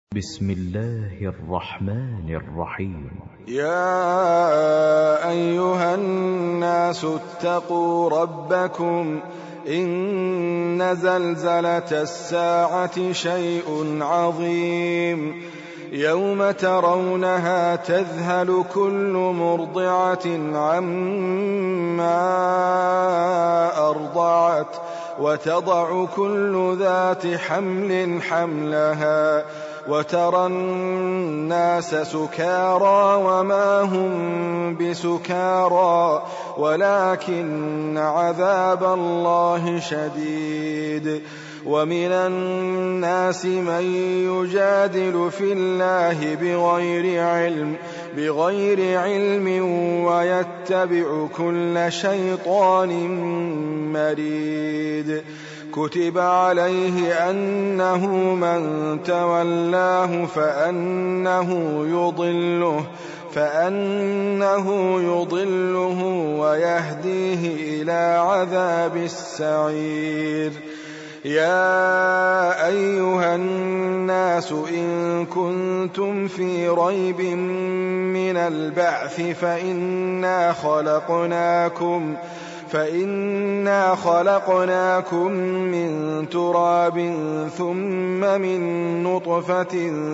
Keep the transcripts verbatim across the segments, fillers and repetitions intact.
بسم الله الرحمن الرحيم. يا أيها الناس اتقوا ربكم إن زلزلة الساعة شيء عظيم يوم ترونها تذهل كل مرضعة عما أرضعت وتضع كل ذات حمل حملها وترى الناس سكارى وما هم بسكارى ولكن عذاب الله شديد. ومن الناس من يجادل في الله بغير علم بغير علم ويتبع كل شيطان مريد. كتب عليه أنه من تولاه فأنه يضله فأنه يضله ويهديه إلى عذاب السعير. يا أيها الناس إن كنتم في ريب من البعث فإنا خلقناكم فإنا خلقناكم من تراب ثم من نطفة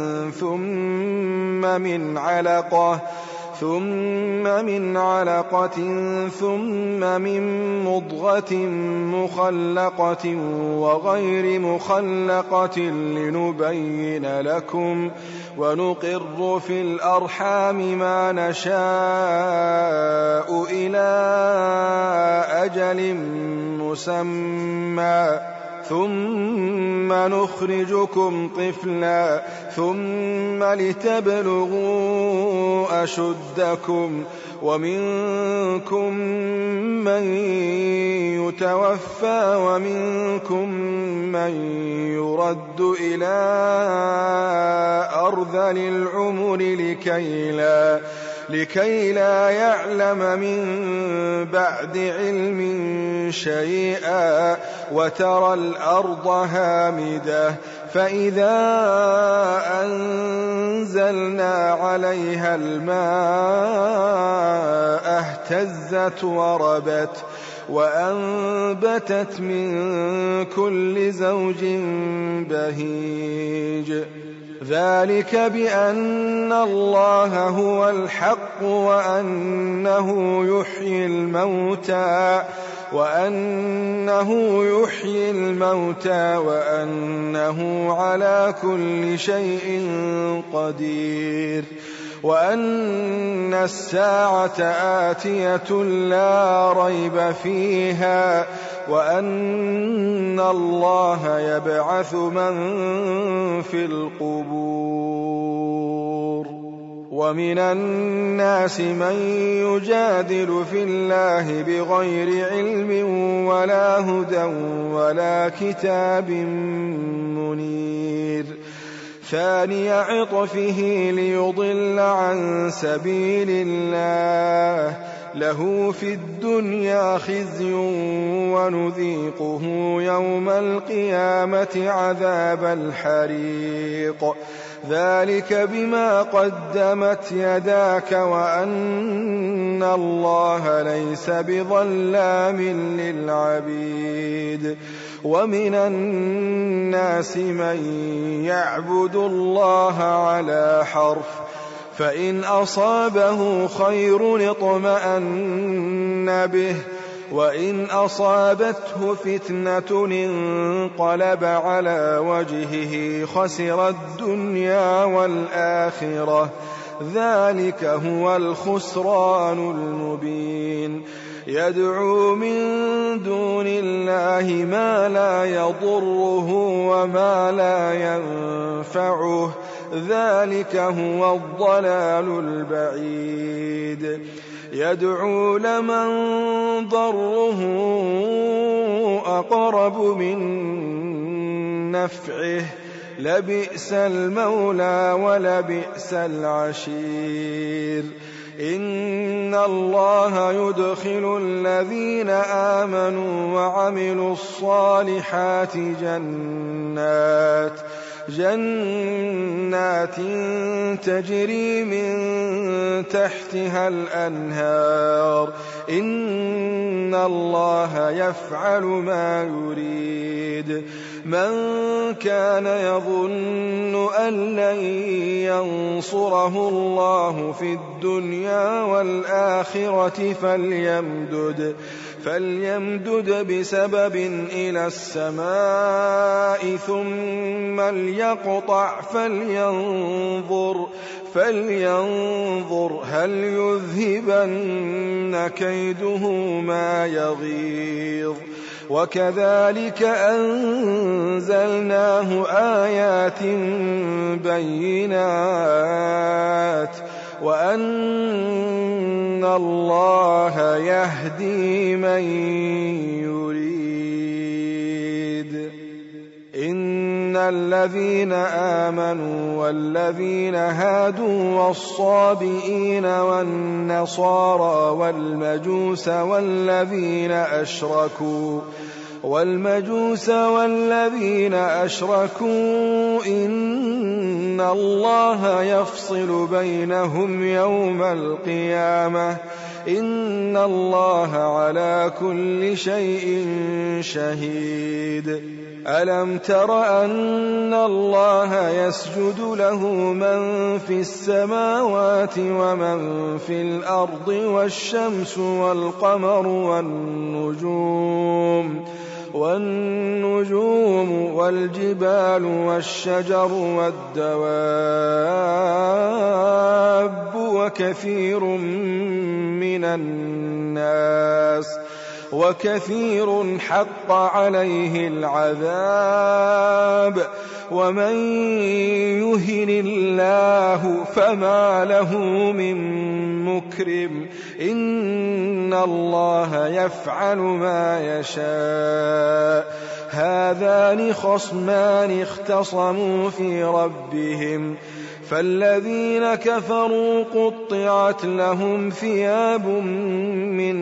ثم من علقة ثم من علقة ثم من مضغة مخلقة وغير مخلقة لنبين لكم ونقر في الأرحام ما نشاء إلى أجل مسمى ثم نخرجكم طفلا ثم لتبلغوا أشدكم ومنكم من يتوفى ومنكم من يرد إلى أرذل العمر لكي لا لكي لا يعلم من بعد علم شيئا وترى الأرض هامدة فإذا أنزلنا عليها الماء اهتزت وربت وأنبتت من كل زوج بهيج. ذلك بأن الله هو الحق وأنه يحيي الموتى وأنه يحيي الموتى وأنه على كل شيء قدير وأن الساعة آتية لا ريب فيها وأن الله يبعث من في القبور. ومن الناس من يجادل في الله بغير علم ولا هدى ولا كتاب منير. ثاني عطفه ليضل عن سبيل الله له في الدنيا خزي ونذيقه يوم القيامة عذاب الحريق. ذلك بما قدمت يداك وأن الله ليس بظلام للعبيد. ومن الناس من يعبد الله على حرف فإن أصابه خير اطمأن به وإن أصابته فتنة انقلب على وجهه خسر الدنيا والآخرة ذلك هو الخسران المبين. يدعو من دون الله ما لا يضره وما لا ينفعه ذلك هو الضلال البعيد. يدعو لمن ضره أقرب من نفعه لبئس المولى ولبئس العشير. إن الله يدخل الذين آمنوا وعملوا الصالحات جنات جنات تجري من تحتها الأنهار إن الله يفعل ما يريد من كان يظن أن لن ينصره الله في الدنيا والآخرة فليمدد فليمدد بسبب إلى السماء ثم ليقطع فلينظر فلينظر هل يذهبن كيده ما يغيظ وكذلك أنزلناه آيات بينات وأن الله يهدي من يريد إن الذين آمنوا والذين هادوا والصابئين والنصارى والمجوس والذين أشركوا والمجوس والذين أشركوا إن الله يفصل بينهم يوم القيامة إن الله على كل شيء شهيد ألم تر أن الله يسجد له من في السماوات ومن في الأرض والشمس والقمر والنجوم والنجوم والجبال والشجر والدواب وكثير من الناس وكثير حق عليه العذاب ومن يهن الله فما له من مكرم إن الله يفعل ما يشاء هذان خصمان اختصموا في ربهم فالذين كفروا قطعت لهم ثياب من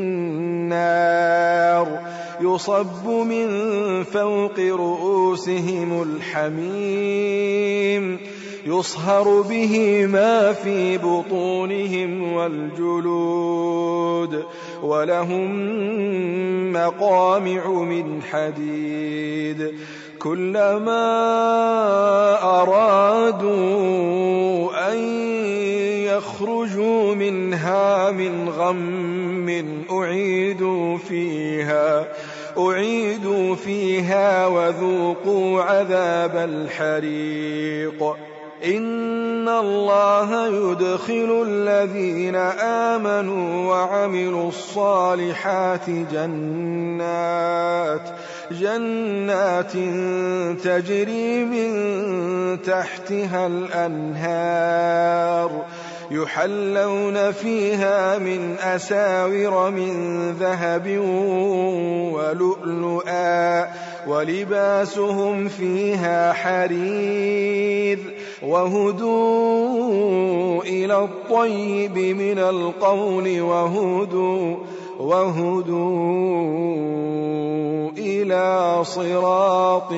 نار يصب من فوق رؤوسهم الحميم يصهر به ما في بطونهم والجلود ولهم مقامع من حديد كلما أرادوا أن يخرجوا منها من غم أعيدوا فيها أعيدوا فيها وذوقوا عذاب الحريق إن الله يدخل الذين آمنوا وعملوا الصالحات جنات جنات تجري من تحتها الأنهار يحلون فيها من أساور من ذهب ولؤلؤا ولباسهم فيها حرير وهدوا إلى الطيب من القول وهدوا وهدوا إلى صراط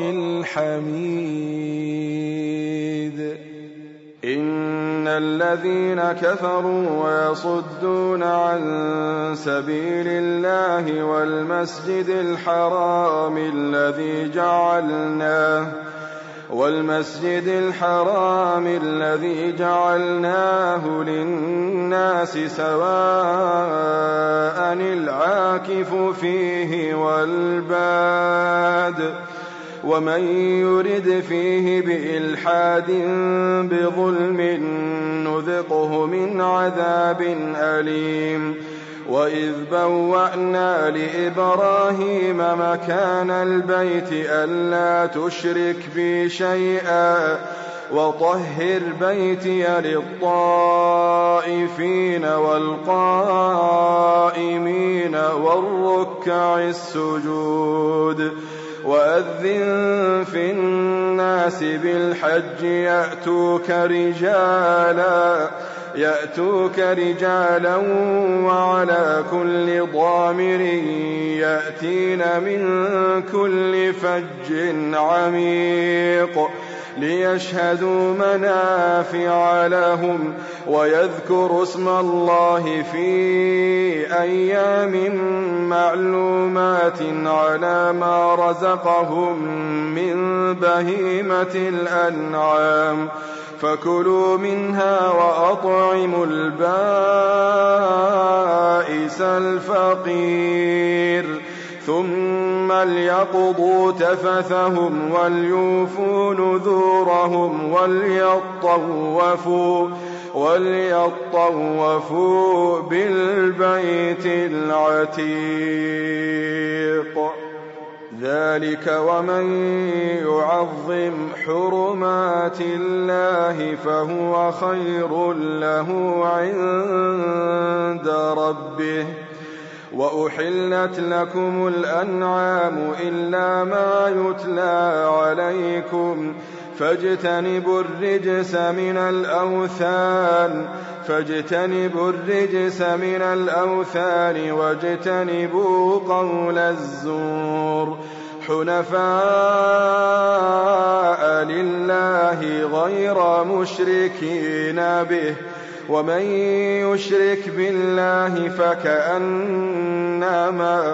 الحميد إن الذين كفروا ويصدون عن سبيل الله والمسجد الحرام الذي جعلناه والمسجد الحرام الذي جعلناه للناس سواء العاكف فيه والباد ومن يرد فيه بإلحاد بظلم نذقه من عذاب أليم وإذ بوأنا لإبراهيم مكان البيت ألا تشرك بي شيئا وطهر بيتي للطائفين والقائمين والركع السجود وأذن في الناس بالحج يأتوك رجالا يأتوك رجالا وعلى كل ضامر يأتين من كل فج عميق ليشهدوا منافع لهم ويذكروا اسم الله في أيام معلومات على ما رزقهم من بهيمة الأنعام فكلوا منها وأطعموا البائس الفقير ثم ليقضوا تفثهم وليوفوا نذورهم وليطوفوا وليطوفوا بالبيت العتيق ذلك ومن يعظم حرمات الله فهو خير له عند ربه وأحلت لكم الأنعام إلا ما يتلى عليكم فاجتنبوا الرجس من الأوثان فاجتنبوا الرجس من الأوثان واجتنبوا قول الزور حنفاء لله غير مشركين به ومن يشرك بالله فكأنما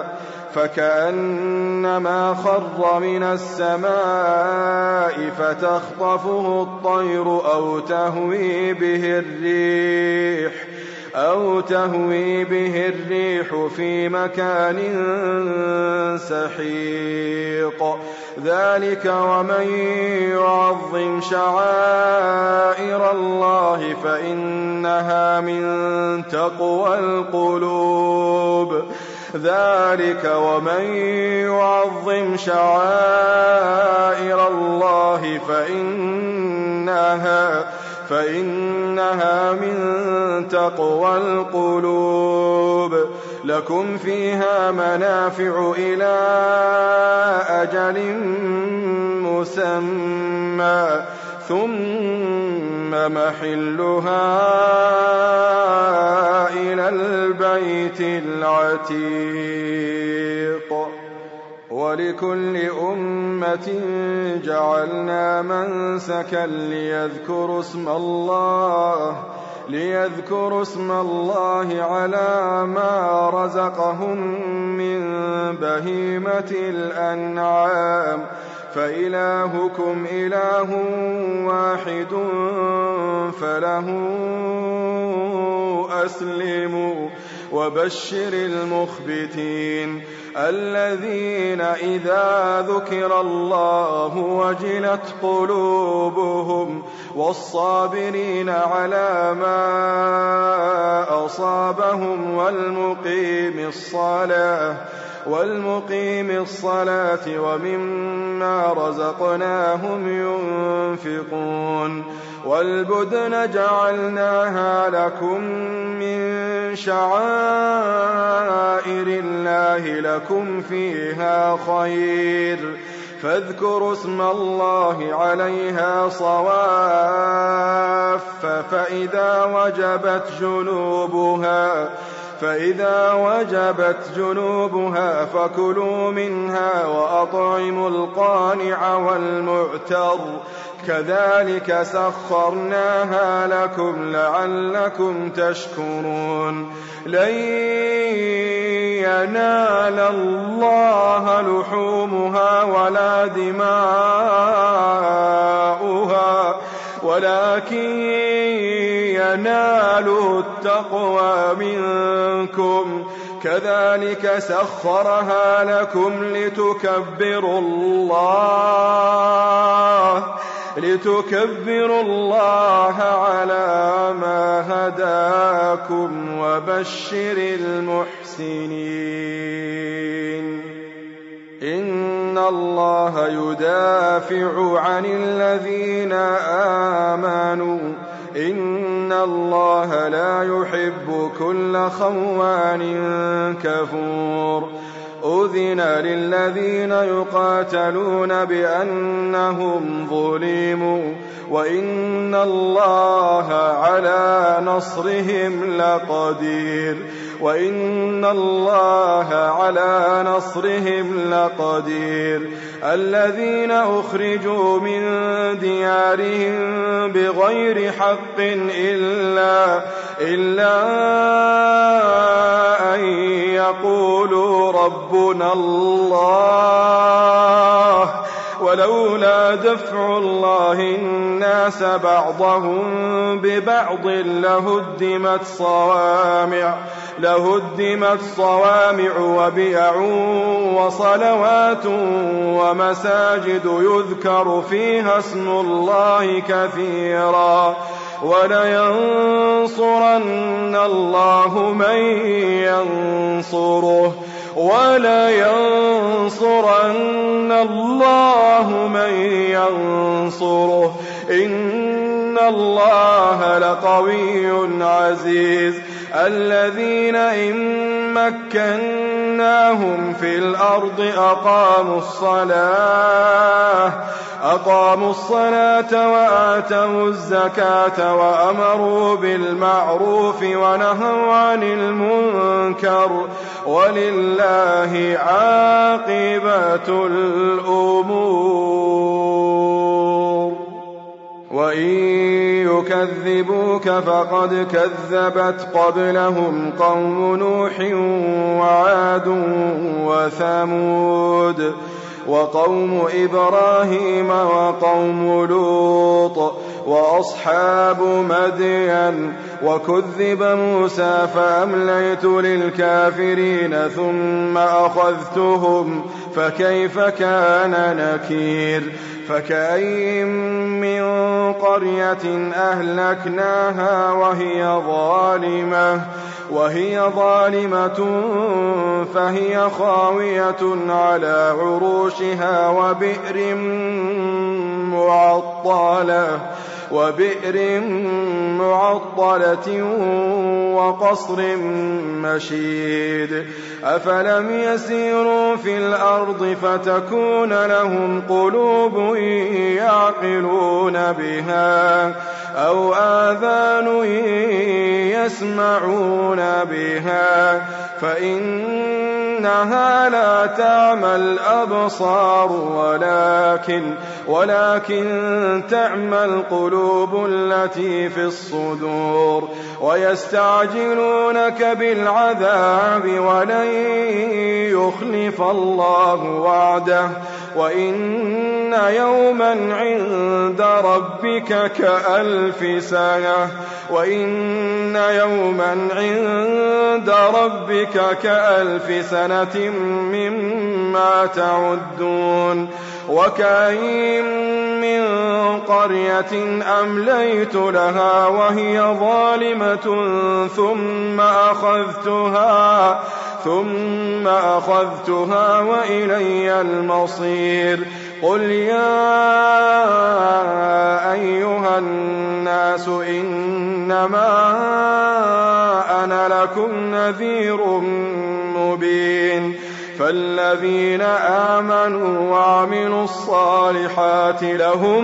فكأنما خر من السماء فتخطفه الطير أو تهوي به الريح أو تهوي به الريح في مكان سحيق ذلك ومن يعظم شعائر الله فإنها من تقوى القلوب ذلك ومن يعظم شعائر الله فإنها فإنها من تقوى القلوب لكم فيها منافع إلى أجل مسمى ثم محلها إلى البيت العتيق ولكل أمة جعلنا منسكا ليذكروا اسم الله ليذكروا اسم الله على ما رزقهم من بهيمة الأنعام فإلهكم إله واحد فله أسلموا وبشر المخبتين الذين إذا ذكر الله وجلت قلوبهم والصابرين على ما أصابهم والمقيم الصلاة والمقيم الصلاة ومما رزقناهم ينفقون والبدن جعلناها لكم من شعائر الله لكم فيها خير فاذكروا اسم الله عليها صواف فإذا وجبت جنوبها فإذا وجبت جنوبها فكلوا منها وأطعموا القانع والمعتر كذلك سخرناها لكم لعلكم تشكرون لن ينال الله لحومها ولا دماؤها ولكن ينال التقوى منكم كذلك سخرها لكم لتكبروا الله لتكبروا الله على ما هداكم وبشر المحسنين إن الله يدافع عن الذين آمنوا إن الله لا يحب كل خوان كفور أذن للذين يقاتلون بأنهم ظلموا وإن الله على نصرهم لقدير وإن الله على نصرهم لقدير الذين أخرجوا من ديارهم بغير حق إلا, إلا أن يقولوا ربنا الله ولولا دفع الله الناس بعضهم ببعض لهدمت صوامع لهدمت صوامع وبيع وصلوات ومساجد يذكر فيها اسم الله كثيرا ولينصرن الله من ينصره ولينصرن الله من ينصره إن الله لقوي عزيز الذين إن مكناهم في الأرض أقاموا الصلاة أقاموا الصلاة وآتوا الزكاة وأمروا بالمعروف ونهوا عن المنكر ولله عاقبة الأمور وإن يكذبوك فقد كذبت قبلهم قوم نوح وعاد وثمود وقوم إبراهيم وقوم لوط وأصحاب مدين وكذب موسى فأمليت للكافرين ثم أخذتهم فكيف كان نكير فكأين من قرية أهلكناها وهي ظالمة وهي ظالمة فهي خاوية على عروشها وبئر معطلة وبئر معطلة وقصر مشيد أفلم يسيروا في الأرض فتكون لهم قلوب يعقلون بها أو آذان يسمعون بها فإنها لا تعمى الأبصار ولكن ولكن تعمى القلوب التي في الصدور ويستعجلونك بالعذاب ولن يخلف الله وعده وإن يوما عند ربك كألف سنة وإن يوما عند ربك كألف سنة مما تعدون وكأين من قرية أمليت لها وهي ظالمة ثم أخذتها ثم أخذتها وإلي المصير قل يا أيها الناس إنما أنا لكم نذير مبين فالذين آمنوا وعملوا الصالحات لهم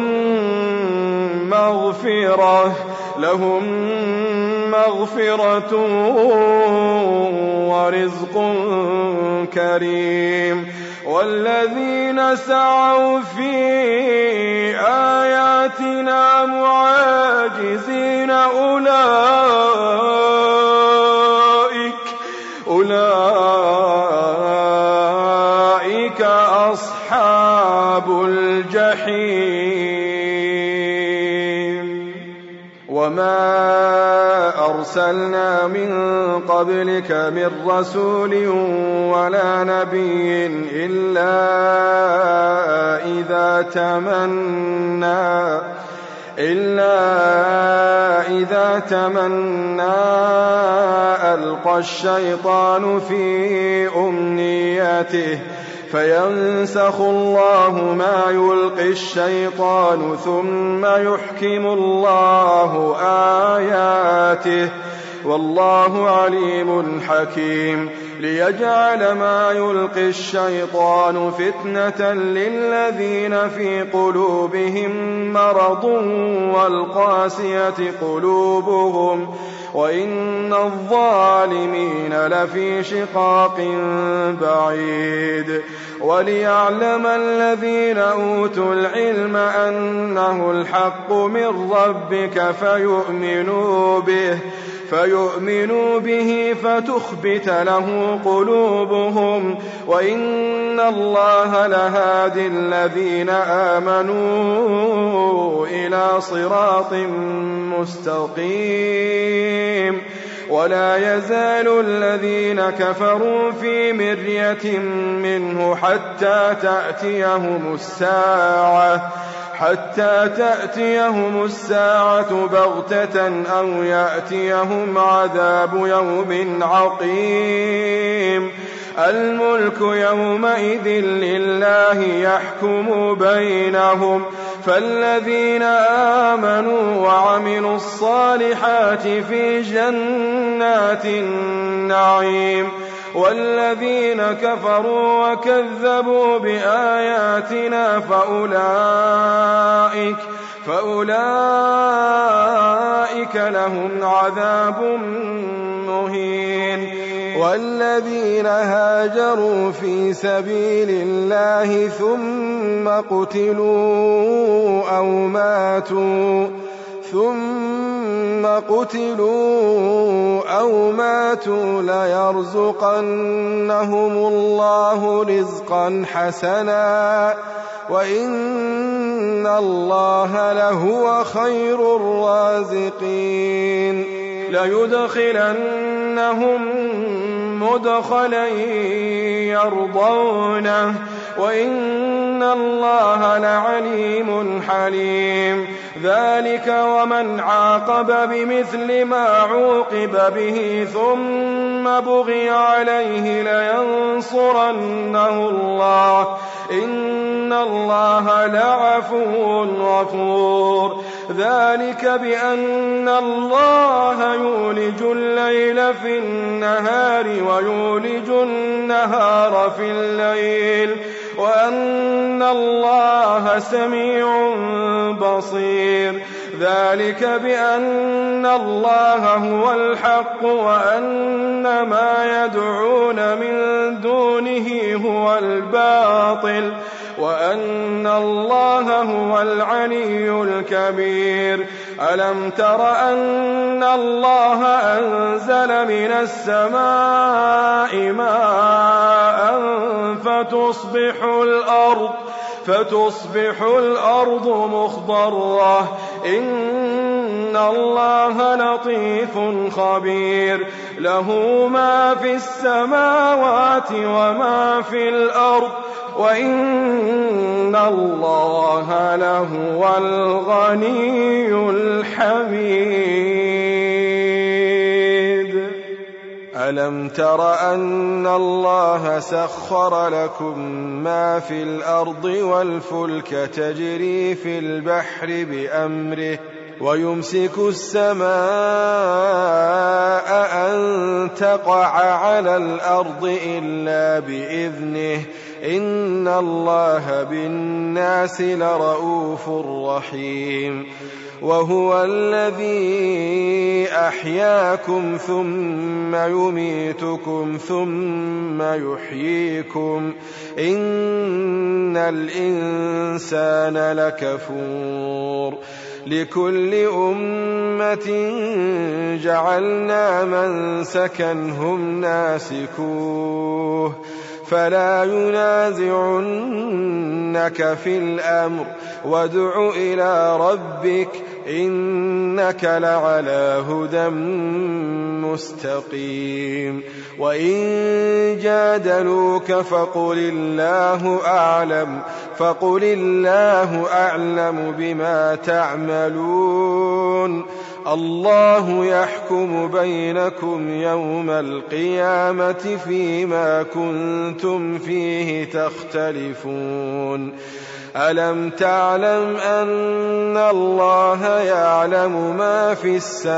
مغفرة لهم مغفرة ورزق كريم والذين سعوا في آياتنا معاجزين أولئك أولئك أصحاب الجحيم وما أرسلنا من قبلك من رسول ولا نبي إلا إذا تمنى إلا إذا تمنى ألقى الشيطان في أمنيته فينسخ الله ما يلقي الشيطان ثم يحكم الله آياته والله عليم حكيم ليجعل ما يلقي الشيطان فتنة للذين في قلوبهم مرض والقاسية قلوبهم وإن الظالمين لفي شقاق بعيد وليعلم الذين أوتوا العلم أنه الحق من ربك فيؤمنوا به فيؤمنوا به فتخبت له قلوبهم وإن الله لهادي الذين آمنوا إلى صراط مستقيم ولا يزال الذين كفروا في مرية منه حتى تأتيهم الساعة حتى تأتيهم الساعة بغتة أو يأتيهم عذاب يوم عقيم الملك يومئذ لله يحكم بينهم فالذين آمنوا وعملوا الصالحات في جنات النعيم والذين كفروا وكذبوا بآياتنا فأولئك, فأولئك لهم عذاب مهين والذين هاجروا في سبيل الله ثم قتلوا أو ماتوا ثم قتلوا أو ماتوا ليرزقنهم الله رزقا حسنا وإن الله لهو خير الرازقين ليدخلنهم مدخلا يرضونه وإن الله لعليم حليم ذلك ومن عاقب بمثل ما عوقب به ثم بغي عليه لينصرنه الله إن الله لعفو غفور ذلك بأن الله يولج الليل في النهار ويولج النهار في الليل وأن الله سميع بصير ذلك بأن الله هو الحق وأن ما يدعون من دونه هو الباطل وأن الله هو العلي الكبير ألم تر أن الله أنزل من السماء ماء فتصبح الأرض فتصبح الأرض مخضرة إن الله لطيف خبير له ما في السماوات وما في الأرض وإن الله لهو الغني الحميد ألم تر أن الله سخر لكم ما في الأرض والفلك تجري في البحر بأمره ويمسك السماء أن تقع على الأرض إلا بإذنه إن الله بالناس لرؤوف رحيم وهو الذي أحياكم ثم يميتكم ثم يحييكم إن الإنسان لكفور لكل أمة جعلنا منسكا هم ناسكوه فلا ينازعنك في الأمر وادع إلى ربك إنك لعلى هدى مستقيم وإن جادلوك فقل الله أعلم فقل الله أعلم بما تعملون الله يحكم بينكم يوم القيامة فيما كنتم فيه تختلفون ألم تعلم أن الله يعلم ما في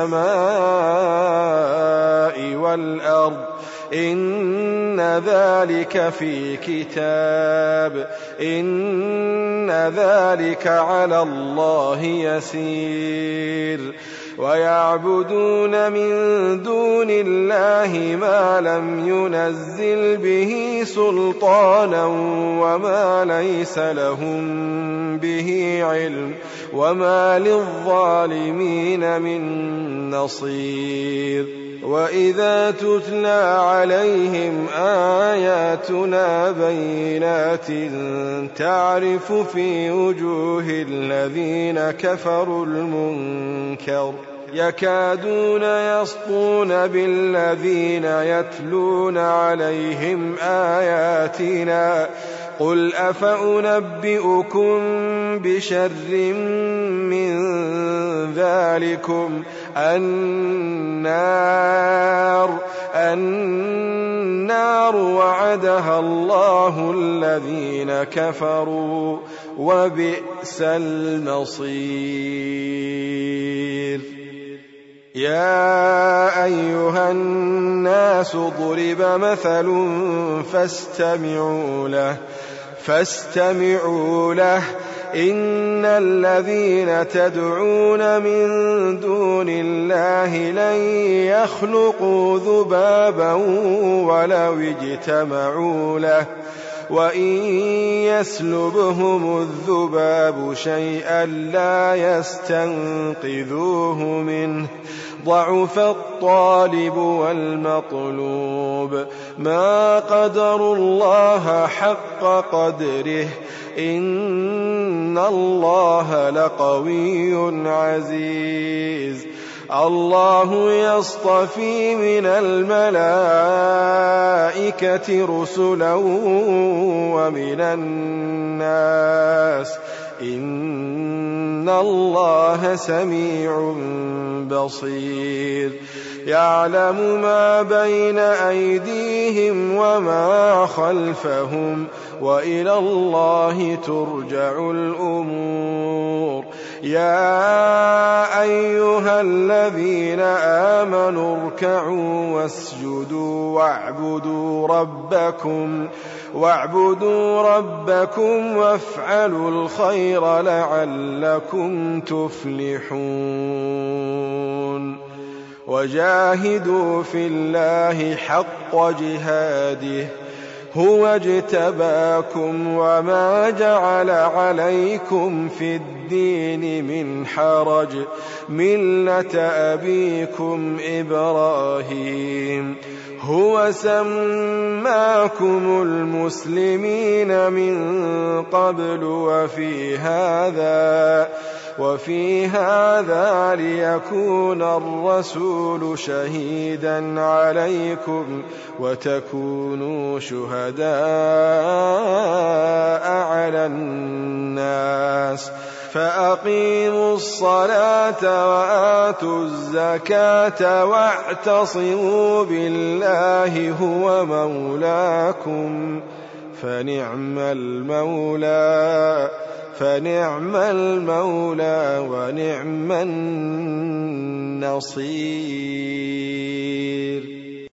السماء والأرض إن ذلك في كتاب إن ذلك على الله يسير ويعبدون من دون الله ما لم ينزل به سلطانا وما ليس لهم به علم وما للظالمين من نصير وإذا تتلى عليهم آياتنا بينات تعرف في وجوه الذين كفروا المنكر يكادون يسطون بالذين يتلون عليهم آياتنا قل أفأنبئكم بشر من ذلكم النار النار وعدها الله الذين كفروا وبئس المصير يا أيها الناس ضرب مثل فاستمعوا له فاستمعوا له إن الذين تدعون من دون الله لن يخلقوا ذبابا ولو اجتمعوا له وإن يسلبهم الذباب شيئا لا يستنقذوه منه ضعف الطالب والمطلوب ما قدروا الله حق قدره إن الله لقوي عزيز الله يصطفي من الملائكة رسلا ومن الناس إن الله سميع بصير يعلم ما بين أيديهم وما خلفهم وإلى الله ترجع الأمور يا أيها الذين آمنوا اركعوا واسجدوا واعبدوا ربكم واعبدوا ربكم وافعلوا الخير لعلكم تفلحون وجاهدوا في الله حق جهاده هو اجتباكم وما جعل عليكم في الدين من حرج ملة أبيكم إبراهيم هو سماكم المسلمين من قبل وفي هذا وفي هذا ليكون الرسول شهيدا عليكم وتكونوا شهداء على الناس فأقيموا الصلاة وآتوا الزكاة واعتصموا بالله هو مولاكم فنعم المولى فنعم المولى ونعم النصير